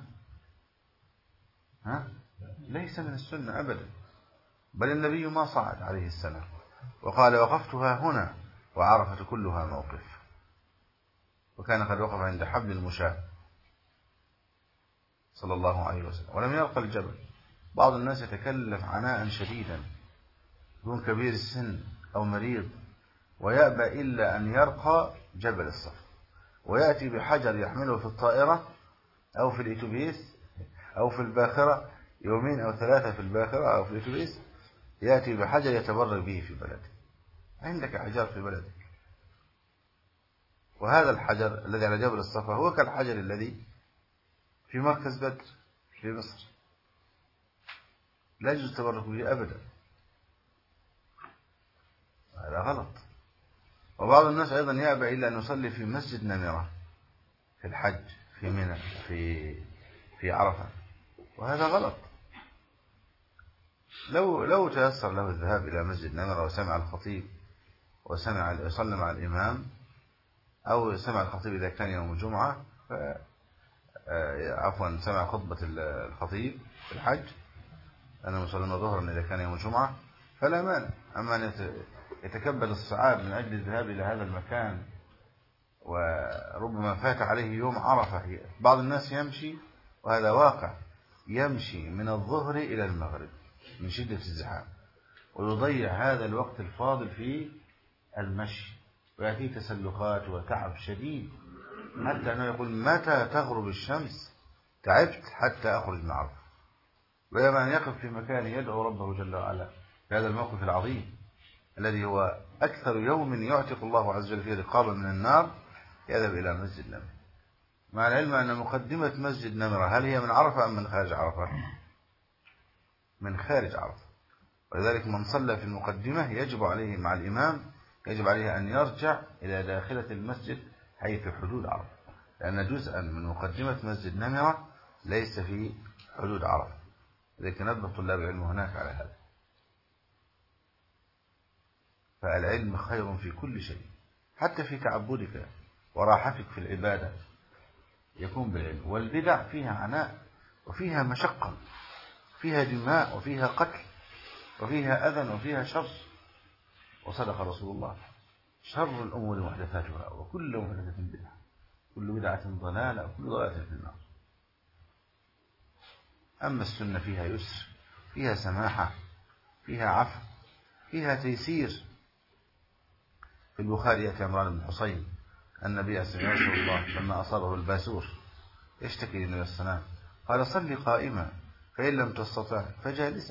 [SPEAKER 2] ها؟ ليس من السنة أبدا، بل النبي ما صعد عليه السلام وقال وقفتها هنا وعرفة كلها موقف، وكان قد وقف عند حبل المشاة صلى الله عليه وسلم ولم يرقى الجبل. بعض الناس يتكلف عناء شديدا، يكون كبير السن أو مريض ويأبى إلا أن يرقى جبل الصف، ويأتي بحجر يحمله في الطائرة أو في الإتوبيس أو في الباخرة، يومين أو ثلاثة في الباخرة أو في الإتوبيس، يأتي بحجر يتبرك به في بلده. عندك أحجار في بلدك، وهذا الحجر الذي على جبل الصفا هو كالحجر الذي في مركز بدر في مصر، لا يجوز التبرك به أبدا، هذا غلط. وبعض الناس أيضا يأبى إلا أن يصلي في مسجد نمرة في الحج في منى في في عرفة، وهذا غلط. لو لو تيسر له الذهاب إلى مسجد نمرة وسمع الخطيب وسمع يصلي مع الإمام، أو سمع الخطيب إذا كان يوم الجمعة ف عفوا سمع خطبة الخطيب في الحج أنا مسلم ظهرا إذا كان يوم الجمعة فلا مانع. أما أن يتكبد الصعاب من أجل الذهاب إلى هذا المكان وربما فات عليه يوم عرفة. بعض الناس يمشي، وهذا واقع، يمشي من الظهر إلى المغرب من شدة الزحام، ويضيع هذا الوقت الفاضل في المشي، ويأتيه تسلقات وتعب شديد، حتى أنه يقول متى تغرب الشمس تعبت حتى أخرج من عرفة. بينما أن يقف في مكان يدعو ربه جل وعلا في هذا الموقف العظيم الذي هو أكثر يوم يعتق الله عز وجل فيه رقابا من النار، يذهب إلى مسجد نمرة، مع العلم أن مقدمة مسجد نمرة هل هي من عرفة أم من خارج عرفة؟ من خارج عرفة. ولذلك من صلى في المقدمة يجب عليه مع الإمام يجب عليه أن يرجع إلى داخلة المسجد حيث حدود عرفة، لأن جزءا من مقدمة مسجد نمرة ليس في حدود عرفة. لذلك نبه طلاب العلم هناك على هذا. فالعلم خير في كل شيء، حتى في تعبدك وراحتك في العبادة يكون بالعلم. والبدع فيها عناء وفيها مشقة، فيها دماء وفيها قتل وفيها أذى وفيها شر. وصدق رسول الله شر الأمور محدثاتها وكل محدثة بدعة كل بدعة ضلالة وكل ضلالة في النار. أما السنة فيها يسر، فيها سماحة، فيها عفو، فيها تيسير. في البخاري يأتي عمران بن حصين النبي صلى الله عليه وسلم لما أصابه الباسور يشتكي للنبي صلى الله عليه وسلم قال صل قائما فإن لم تستطع فجالسا.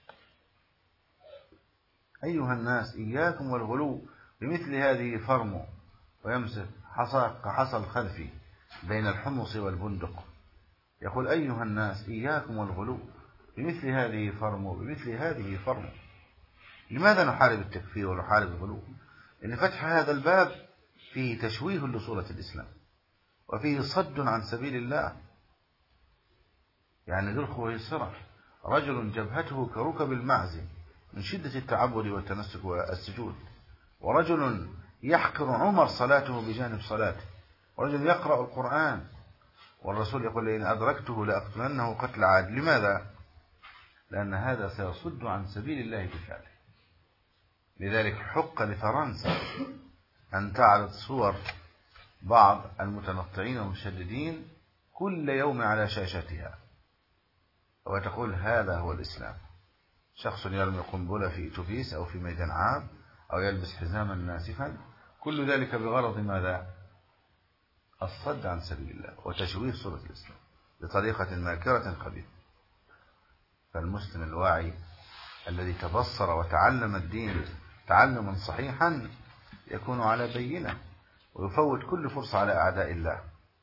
[SPEAKER 2] أيها الناس إياكم والغلو بمثل هذه فرموا، ويمسك حصى كحصى الخلف بين الحمص والبندق. يقول أيها الناس إياكم والغلو، بمثل هذه فرموا، بمثل هذه فرموا. لماذا نحارب التكفير ونحارب الغلو؟ لأن فتح هذا الباب فيه تشويه لصورة الإسلام، وفيه صد عن سبيل الله. يعني ذو الخويصرة رجل جبهته كركب المعز من شدة التعبد والتمسك والسجود، ورجل يحقر عمر صلاته بجانب صلاته، ورجل يقرأ القرآن، والرسول يقول إن أدركته لأقتلنه قتل عاد. لماذا؟ لأن هذا سيصد عن سبيل الله بفعله. لذلك حق لفرنسا أن تعرض صور بعض المتنطعين والمشددين كل يوم على شاشتها، وتقول هذا هو الإسلام. شخص يرمي قنبلة في أتوبيس أو في ميدان عام أو يلبس حزاما ناسفا، كل ذلك بغرض ماذا؟ الصد عن سبيل الله وتشويه صورة الإسلام بطريقة ماكرة خبيثة. فالمسلم الواعي الذي تبصر وتعلم الدين تعلما صحيحا يكون على بينة ويفوت كل فرصة على أعداء الله.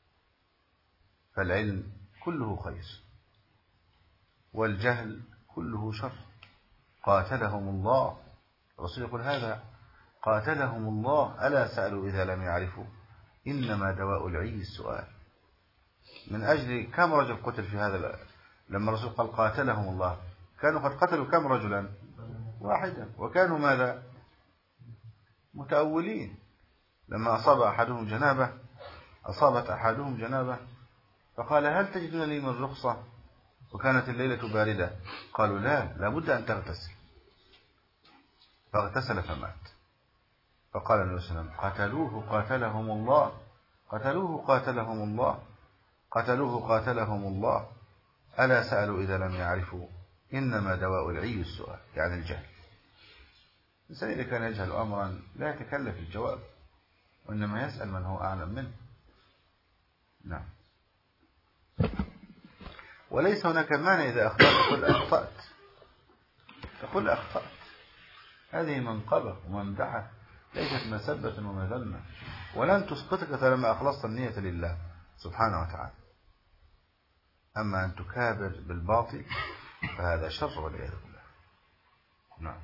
[SPEAKER 2] فالعلم كله خير والجهل كله شر. قاتلهم الله، الرسول يقول هذا قاتلهم الله ألا سألوا إذا لم يعرفوا إنما دواء العي السؤال. من أجل كم رجل قتل في هذا؟ لما الرسول قال قاتلهم الله كانوا قد قتلوا كم رجلا؟ واحدا، وكانوا ماذا؟ متأولين. لما أصاب أحدهم جنابة أصابت أحدهم جنابة فقال هل تجدون لي من رخصة؟ وكانت الليلة باردة، قالوا لا لابد أن تغتسل، فاغتسل فمات. فقال النبي صلى الله عليه وسلم قتلوه قاتلهم الله، قتلوه قاتلهم الله، قتلوه قاتلهم الله، ألا سألوا إذا لم يعرفوا إنما دواء العي السؤال، يعني الجهل. الإنسان إذا كان يجهل أمرا لا يتكلف الجواب، وإنما يسأل من هو أعلم منه. نعم. وليس هناك مانع إذا أخطأت تقول أخطأت، تقول أخطأت، هذه منقبة وممدحة ليست مسبة ومذمة، ولن تسقطك لما أخلصت النية لله سبحانه وتعالى. أما أن تكابر بالباطل فهذا شر والعياذ بالله. نعم.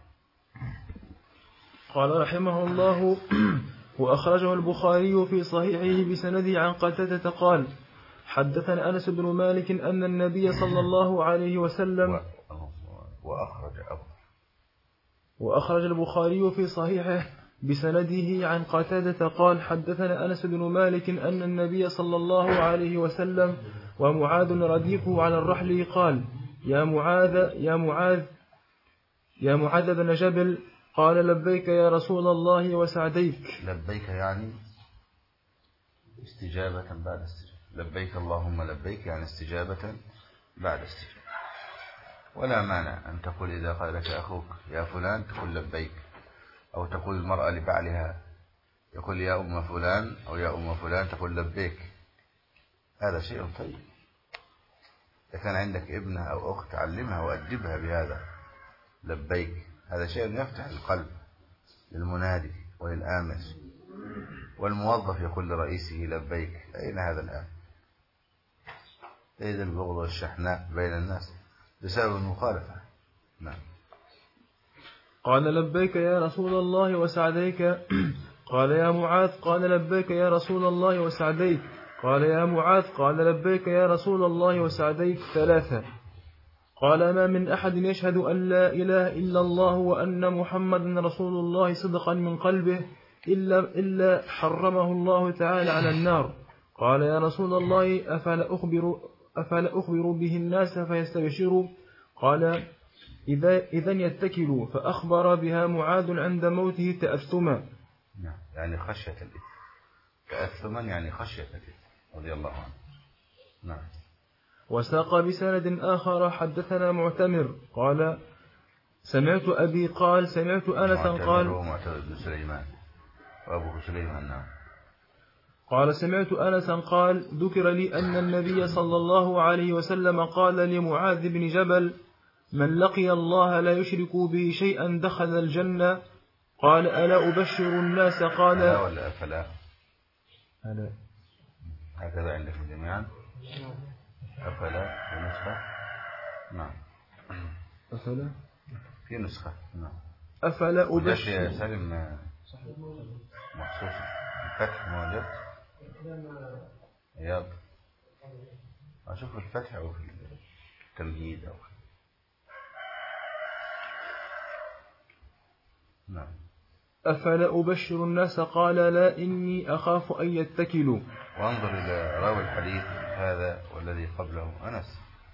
[SPEAKER 1] قال رحمه الله وأخرجه البخاري في صحيحه بسنده عن قتادة قال حدثنا أنس بن مالك أن النبي صلى الله عليه وسلم
[SPEAKER 2] وأخرج أبو
[SPEAKER 1] وأخرج البخاري في صحيحه بسنده عن قتادة قال حدثنا أنس بن مالك أن النبي صلى الله عليه وسلم ومعاذ رديفه على الرحل قال يا معاذ يا معاذ يا معاذ بن جبل قال لبيك يا رسول الله وسعديك.
[SPEAKER 2] لبيك يعني استجابة بعد استجابة، لبيك اللهم لبيك يعني استجابة بعد استجابة. ولا مانع أن تقول إذا قال لك أخوك يا فلان تقول لبيك، أو تقول المرأة لبعلها يقول يا أم فلان أو يا أم فلان تقول لبيك، هذا شيء طيب. إذا كان عندك ابنة أو أخت علمها وأدبها بهذا لبيك، هذا شيء يفتح القلب للمنادي وللآمر. والموظف يقول لرئيسه لبيك، أين هذا الآن؟ أين البغض والشحناء بين الناس بسبب المخالفة؟ نعم.
[SPEAKER 1] قال لبيك يا رسول الله وسعديك قال يا معاذ قال لبيك يا رسول الله وسعديك قال يا معاذ قال لبيك يا رسول الله وسعديك ثلاثة. قال ما من أحد يشهد أن لا إله إلا الله وأن محمدا رسول الله صدقا من قلبه إلا, إلا حرمه الله تعالى على النار. قال يا رسول الله أفلا أخبر, أفلا أخبر به الناس فيستبشروا؟ قال إذا إذن يتكلوا. فأخبر بها معاذ عند موته تأثما،
[SPEAKER 2] يعني خشية الإثم، تأثما يعني خشية الإثم رضي الله عنه. نعم.
[SPEAKER 1] وساق بسند آخر حدثنا معتمر قال سمعت أبي قال سمعت أنسا قال
[SPEAKER 2] معتمر بن سليمان وأبوه سليمان. نعم.
[SPEAKER 1] قال سمعت أنسا قال ذكر لي أن النبي صلى الله عليه وسلم قال لمعاذ بن جبل من لقي الله لا يشرك به شيئا دخل الجنة. قال ألا أبشر الناس؟ قال
[SPEAKER 2] ألا ولا أفلا؟
[SPEAKER 1] ألا.
[SPEAKER 2] هكذا عندكم جميعا أفلا ونسخة. نعم.
[SPEAKER 1] أفلا
[SPEAKER 2] في نسخة نعم.
[SPEAKER 1] أفلا أبشر
[SPEAKER 2] يا سالم محسوس الفتح موجود رياض أشوف الفتح أو في التمهيد أو نعم.
[SPEAKER 1] أفلا أبشر الناس قال لا إني أخاف أن يتكلوا.
[SPEAKER 2] وانظر إلى راوي الحديث هذا والذي قبله أنس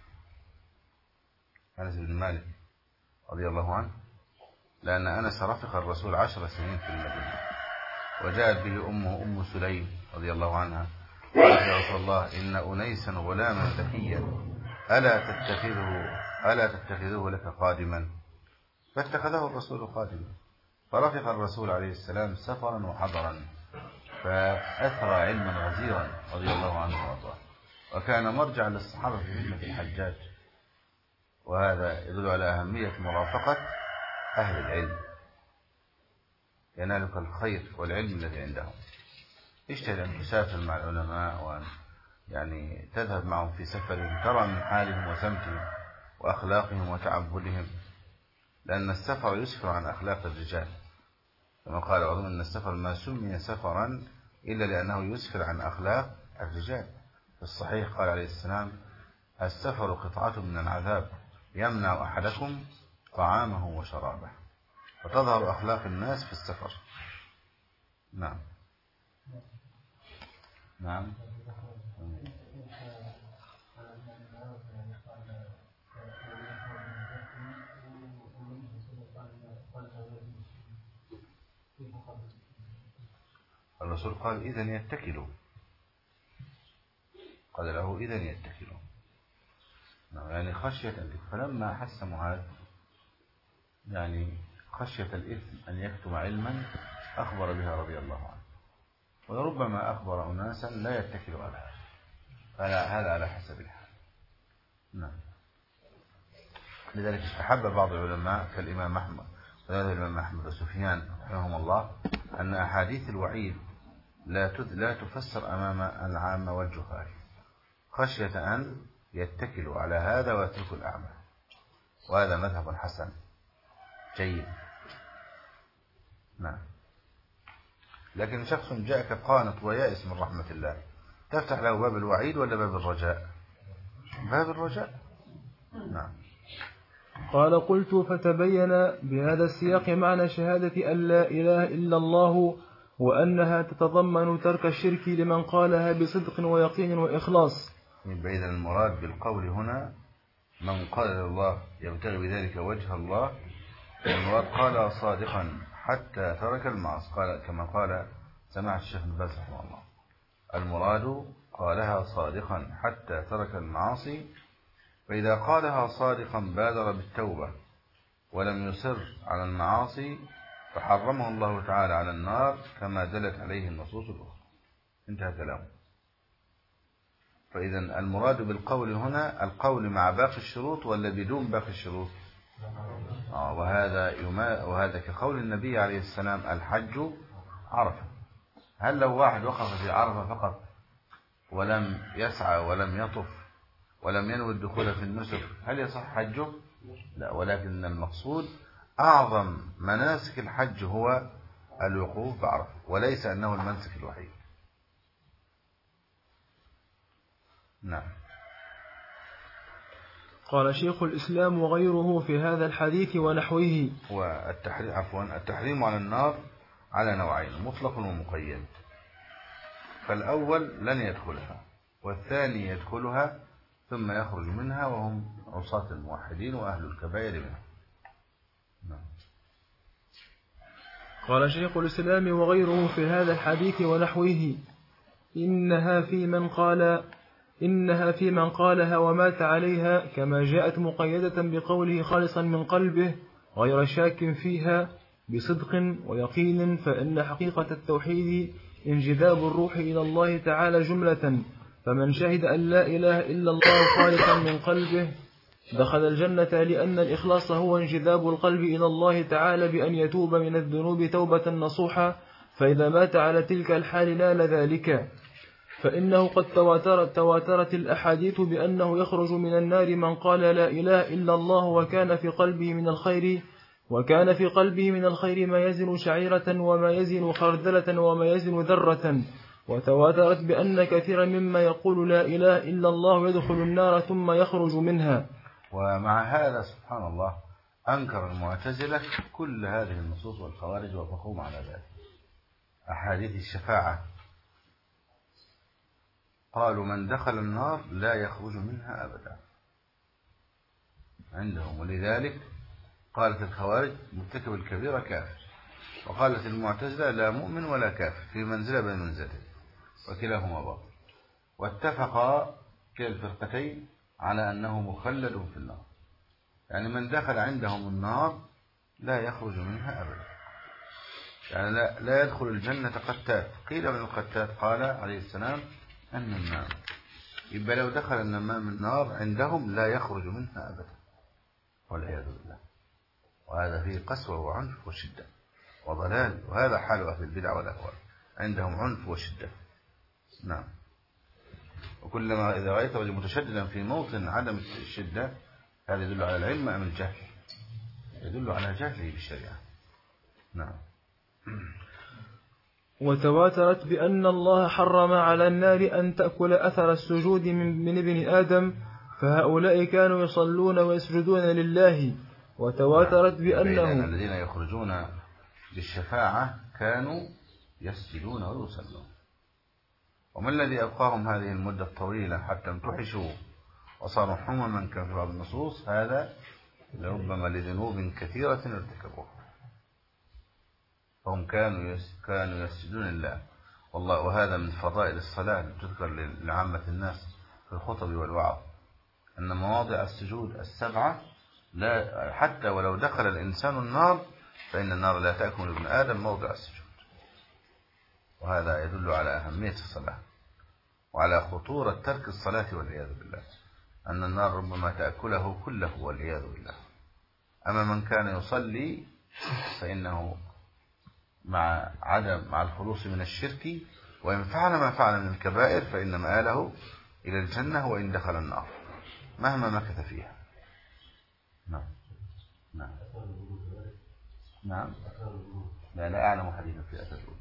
[SPEAKER 2] أنس بن مالك رضي الله عنه، لأن أنس رفق الرسول عشر سنين في المدينة، وجاءت به أمه أم سليم رضي الله عنها قالت يا رسول الله إن أنيسا غلاما ذكيا ألا تتخذه ألا تتخذه لك قادما، فاتخذه الرسول قادما، فرفق الرسول عليه السلام سفرا وحضرا، فأثرى علما غزيرا رضي الله عنه وارضاه، وكان مرجع للصحابة في خدمة الحجاج، وهذا يدل على أهمية مرافقة أهل العلم، ينالك الخير والعلم الذي عندهم. اشتهر أن تسافر مع العلماء وأن يعني تذهب معهم في سفرهم، ترى من حالهم وسمتهم وأخلاقهم وتعبدهم، لأن السفر يسفر عن أخلاق الرجال، كما قال بعضهم أن السفر ما سمي سفرا إلا لأنه يسفر عن أخلاق الرجال. في الصحيح قال عليه السلام السفر قطعة من العذاب يمنع أحدكم طعامه وشرابه، وتظهر أخلاق الناس في السفر. نعم نعم. الرسول قال إذن يتكلوا، قال له إذن يتكلوا، يعني خشية الإثم. فلما أحس معاذ يعني خشية الإثم أن يكتم علما أخبر بها رضي الله عنه، وربما أخبر أناسا لا يتكل على هذا، هذا على حسب الحال. نعم. لذلك استحب بعض العلماء كالإمام أحمد الإمام أحمد وسفيان رحمهم الله أن أحاديث الوعيد لا لا تفسر أمام العامة والجهال، خشية أن يتكلوا على هذا ويتركوا الأعمى، وهذا مذهب حسن جيد. نعم. لكن شخص جاءك قانط ويائس من رحمة الله، تفتح له باب الوعيد ولا باب الرجاء؟ باب الرجاء. نعم.
[SPEAKER 1] قال قلت فتبين بهذا السياق معنى شهادة أن لا إله إلا الله، وأنها تتضمن ترك الشرك لمن قالها بصدق ويقين وإخلاص.
[SPEAKER 2] إذن المراد بالقول هنا من قال الله يبتغي بذلك وجه الله، المراد قال صادقا حتى ترك المعاصي، قال كما قال سماحة الشيخ ابن باز رحمه الله، المراد قالها صادقا حتى ترك المعاصي، فإذا قالها صادقا بادر بالتوبة ولم يصر على المعاصي فحرمه الله تعالى على النار كما دلت عليه النصوص الأخرى. انتهى كلامه. فإذا المراد بالقول هنا القول مع باقي الشروط ولا بدون باقي الشروط؟ آه وهذا يما وهذا كقول النبي عليه السلام الحج عرفة. هل لو واحد وقف في عرفة فقط ولم يسعى ولم يطف ولم ينوي الدخول في النسك هل يصح حجه؟ لا، ولكن المقصود أعظم مناسك الحج هو الوقوف بعرفة، وليس أنه المنسك الوحيد. نعم.
[SPEAKER 1] قال شيخ الإسلام وغيره في هذا الحديث ونحوه.
[SPEAKER 2] والتحريم عفوا التحريم على النار على نوعين، مطلق ومقيد. فالأول لن يدخلها، والثاني يدخلها ثم يخرج منها وهم عصاة الموحدين وأهل الكبائر منها. نعم.
[SPEAKER 1] قال شيخ الإسلام وغيره في هذا الحديث ونحوه إنها في من قال إنها في من قالها ومات عليها، كما جاءت مقيدة بقوله خالصا من قلبه غير شاك فيها بصدق ويقين، فإن حقيقة التوحيد انجذاب الروح إلى الله تعالى جملة، فمن شهد أن لا إله إلا الله خالصا من قلبه دخل الجنة، لأن الإخلاص هو انجذاب القلب إلى الله تعالى بأن يتوب من الذنوب توبة نصوحة، فإذا مات على تلك الحال نال ذلك. فإنه قد تواترت, تواترت الأحاديث بأنه يخرج من النار من قال لا إله إلا الله وكان في قلبه من الخير وكان في قلبه من الخير ما يزن شعيرة وما يزن خردلة وما يزن ذرة. وتواترت بأن كثيرا مما يقول لا إله إلا الله يدخل النار ثم يخرج منها.
[SPEAKER 2] ومع هذا سبحان الله أنكر المعتزلة كل هذه النصوص والخوارج وفقهم على ذلك. أحاديث الشفاعة قالوا من دخل النار لا يخرج منها أبدا عندهم، ولذلك قالت الخوارج مرتكب الكبيرة كافر، وقالت المعتزلة لا مؤمن ولا كافر في منزلة بين منزلتين وكلاهما باطل. واتفقا كلا الفرقتين على أنه مخلد في النار، يعني من دخل عندهم النار لا يخرج منها أبدا، يعني لا, لا يدخل الجنة قتات. قيل من القتات قال عليه السلام النمام، يبقى لو دخل النمام النار عندهم لا يخرج منها أبدا والعياذ بالله. وهذا فيه قسوة وعنف وشدة وضلال، وهذا حال أهل البدع والأهواء، عندهم عنف وشدة. نعم. وكلما إذا رأيت رجل متشددا في موطن عدم الشدة هذا يدل على العلم أم الجهل؟ يدل على جهله بالشريعة. نعم.
[SPEAKER 1] وتواترت بأن الله حرم على النار أن تأكل أثر السجود من ابن آدم، فهؤلاء كانوا يصلون ويسجدون لله. وتواترت بأنه
[SPEAKER 2] الذين يخرجون بالشفاعة كانوا يسجدون ويصلون. وما الذي أبقاهم هذه المدة الطويلة حتى انتحشوا وصاروا حمما كما في بعض النصوص؟ هذا لربما لذنوب كثيرة ارتكبوها، فهم كانوا كانوا يسجدون لله. والله وهذا من فضائل الصلاة تذكر لعامة الناس في الخطب والوعظ، أن مواضع السجود السبعة لا حتى ولو دخل الإنسان النار فإن النار لا تأكل ابن آدم موضع السجود. وهذا يدل على أهمية الصلاة وعلى خطورة ترك الصلاة والعياذ بالله، أن النار ربما تأكله كله والعياذ بالله. أما من كان يصلي فإنه مع عدم مع الخلوص من الشرك، وإن فعل ما فعل من الكبائر فإن مآله إلى الجنة وإن دخل النار مهما مكث فيها. نعم نعم نعم. لا لا أعلم حديثا في أثر الوضوء.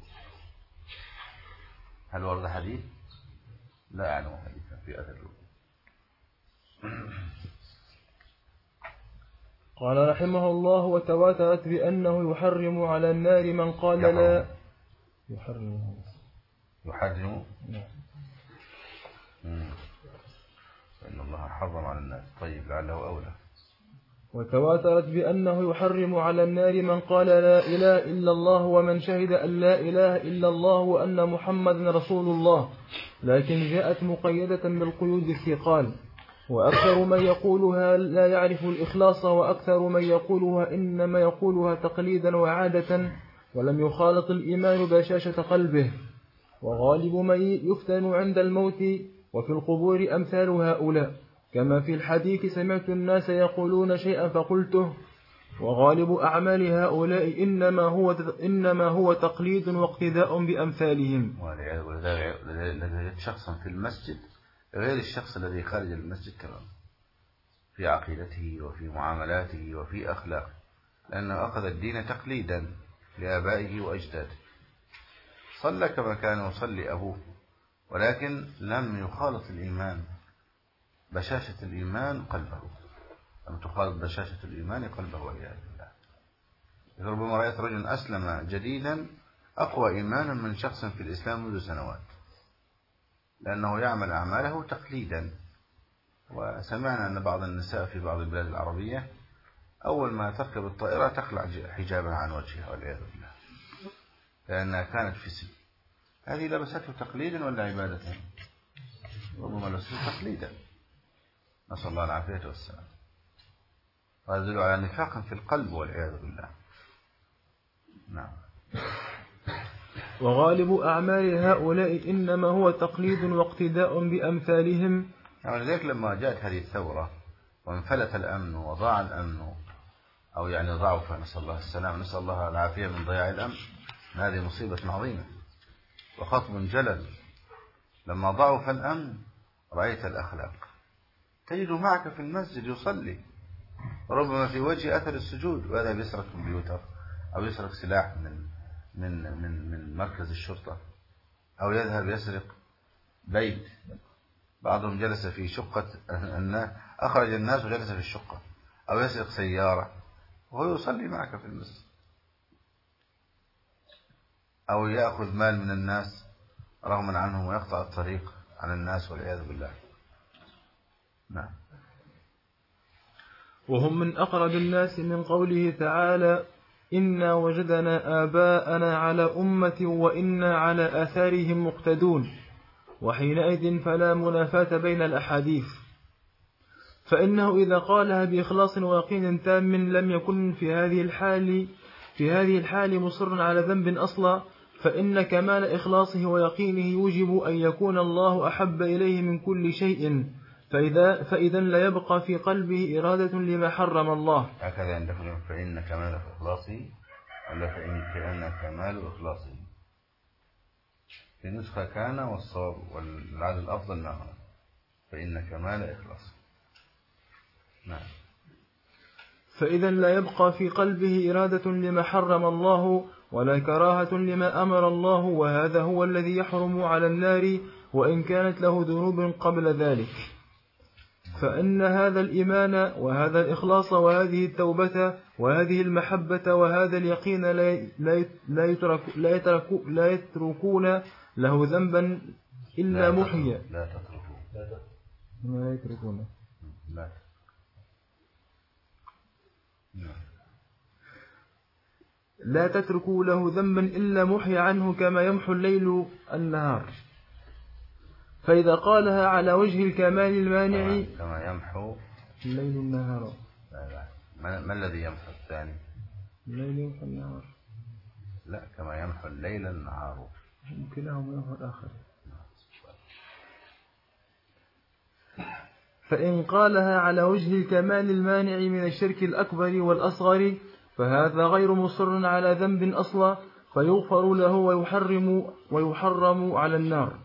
[SPEAKER 2] هل ورد حديث؟ لا أعلم حديثا في أثر الوضوء.
[SPEAKER 1] قال رحمه الله: وتواترت بأنه يحرم على النار من قال
[SPEAKER 2] يحرم.
[SPEAKER 1] لا يحرم
[SPEAKER 2] يحرم فإن الله حرم على النار. طيب لعله أولى.
[SPEAKER 1] وتواترت بأنه يحرم على النار من قال لا إله إلا الله ومن شهد أن لا إله إلا الله وأن محمد رسول الله، لكن جاءت مقيدة بالقيود الثقال. وأكثر من يقولها لا يعرف الإخلاص، وأكثر من يقولها إنما يقولها تقليدا وعادة، ولم يخالط الإيمان بشاشة قلبه. وغالب من يفتن عند الموت وفي القبور أمثال هؤلاء، كما في الحديث: سمعت الناس يقولون شيئا فقلته. وغالب أعمال هؤلاء إنما هو إنما هو تقليد واقتداء بأمثالهم.
[SPEAKER 2] ولذلك شخصا في المسجد غير الشخص الذي خارج المسجد تمام في عقيدته وفي معاملاته وفي أخلاقه، لأنه أخذ الدين تقليدا لآبائه وأجداده. صلى كما كان يصلي أبوه، ولكن لم يخالط الإيمان بشاشة الإيمان قلبه، لم تخالط بشاشة الإيمان قلبه والعياذ بالله. ربما رأيت رجلا أسلم جديدا أقوى إيمانا من شخص في الإسلام منذ سنوات، لأنه يعمل أعماله تقليدا. وسمعنا أن بعض النساء في بعض البلاد العربية أول ما تركب الطائرة تخلع حجابها عن وجهها والعياذ بالله، لأنها كانت في سن. هذه لبسته تقليدا ولا عبادة؟ ربما لبسته تقليدا، نسأل الله العافية والسلام. وهذا يدل على نفاق في القلب والعياذ بالله. نعم.
[SPEAKER 1] وغالب أعمال هؤلاء إنما هو تقليد واقتداء بأمثالهم.
[SPEAKER 2] ولذلك يعني لما جاءت هذه الثورة وانفلت الأمن وضاع الأمن، أو يعني ضعف، نسأل الله السلام، نسأل الله العافية من ضياع الأمن، هذه مصيبة عظيمة وخطب جلل. لما ضعف الأمن رأيت الأخلاق، تجده معك في المسجد يصلي، ربما في وجه أثر السجود، وهذا يسرق كمبيوتر أو يسرق سلاح من من من من مركز الشرطة، أو يذهب يسرق بيت. بعضهم جلس في شقة الناس، أخرج الناس وجلس في الشقة، أو يسرق سيارة وهو يصلي معك في المسجد، أو يأخذ مال من الناس رغما عنهم ويقطع الطريق عن الناس والعياذ بالله. نعم.
[SPEAKER 1] وهم من أقرب الناس من قوله تعالى إنا وجدنا آباءنا على أمة وإنا على آثارهم مقتدون، وحينئذ فلا منافاة بين الأحاديث، فإنه إذا قالها بإخلاص ويقين تام لم يكن في هذه الحال في هذه الحال مصر على ذنب أصلا، فإن كمال إخلاصه ويقينه يوجب أن يكون الله أحب إليه من كل شيء، فإذا, فإذا لا يبقى في قلبه إرادة لما حرم الله.
[SPEAKER 2] هكذا عندكم فإن كمال إخلاصه، ولا فإن كان كمال إخلاصه؟ في نسخة كان والصواب والعدد الأفضل ما هو فإن كمال إخلاصه. نعم.
[SPEAKER 1] فإذا لا يبقى في قلبه إرادة لما حرم الله ولا كراهة لما أمر الله، وهذا هو الذي يحرم على النار وإن كانت له ذنوب قبل ذلك. فإن هذا الإيمان وهذا الإخلاص وهذه التوبة وهذه المحبة وهذا اليقين لا يترك لا يترك لا يتركون له ذنبا إلا محيا.
[SPEAKER 2] لا تتركون
[SPEAKER 1] لا يتركون
[SPEAKER 2] لا
[SPEAKER 1] لا تتركوا له ذنبا إلا محي عنه كما يمحو الليل النهار. فإذا قالها على وجه الكمال المانع
[SPEAKER 2] كما يمحو
[SPEAKER 1] الليل النهار.
[SPEAKER 2] لا لا. ما, ما الذي يمحو الثاني؟
[SPEAKER 1] الليل يمحو النهار.
[SPEAKER 2] لا، كما يمحو الليل النهار.
[SPEAKER 1] كلاهما يمحو الآخر. فإن قالها على وجه الكمال المانع من الشرك الأكبر والأصغر فهذا غير مصر على ذنب أصلا، فيغفر له ويحرم ويحرم على النار.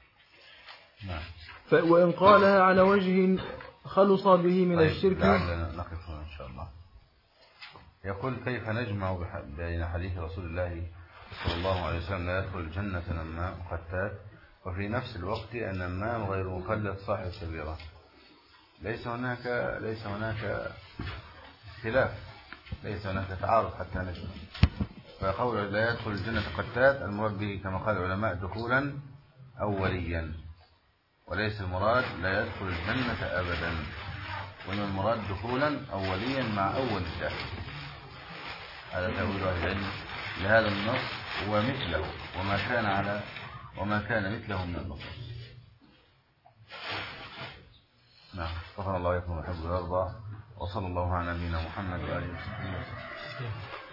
[SPEAKER 1] وإن قالها على وجه خلص به من
[SPEAKER 2] طيب
[SPEAKER 1] الشرك.
[SPEAKER 2] نقف إن شاء الله. يقول كيف نجمع بين حديث رسول الله صلى الله عليه وسلم لا يدخل الجنة نمام قتات، وفي نفس الوقت أن النمام غير مخلد صاحب كبيرة؟ ليس هناك ليس هناك خلاف، ليس هناك تعارض حتى نجمع. فقول لا يدخل الجنة قتات المراد به كما قال العلماء دخولا أوليا، وليس المراد لا يدخل الجنة أبدا، وإن المراد دخولا أوليا مع أول الداخل. هذا تأويل أهل العلم لهذا النص ومثله وما كان على وما كان مثله من النصوص. نعم. غفر الله لكم ويحب ويرضى، وصلى الله على نبينا محمد وآله وصحبه وسلم.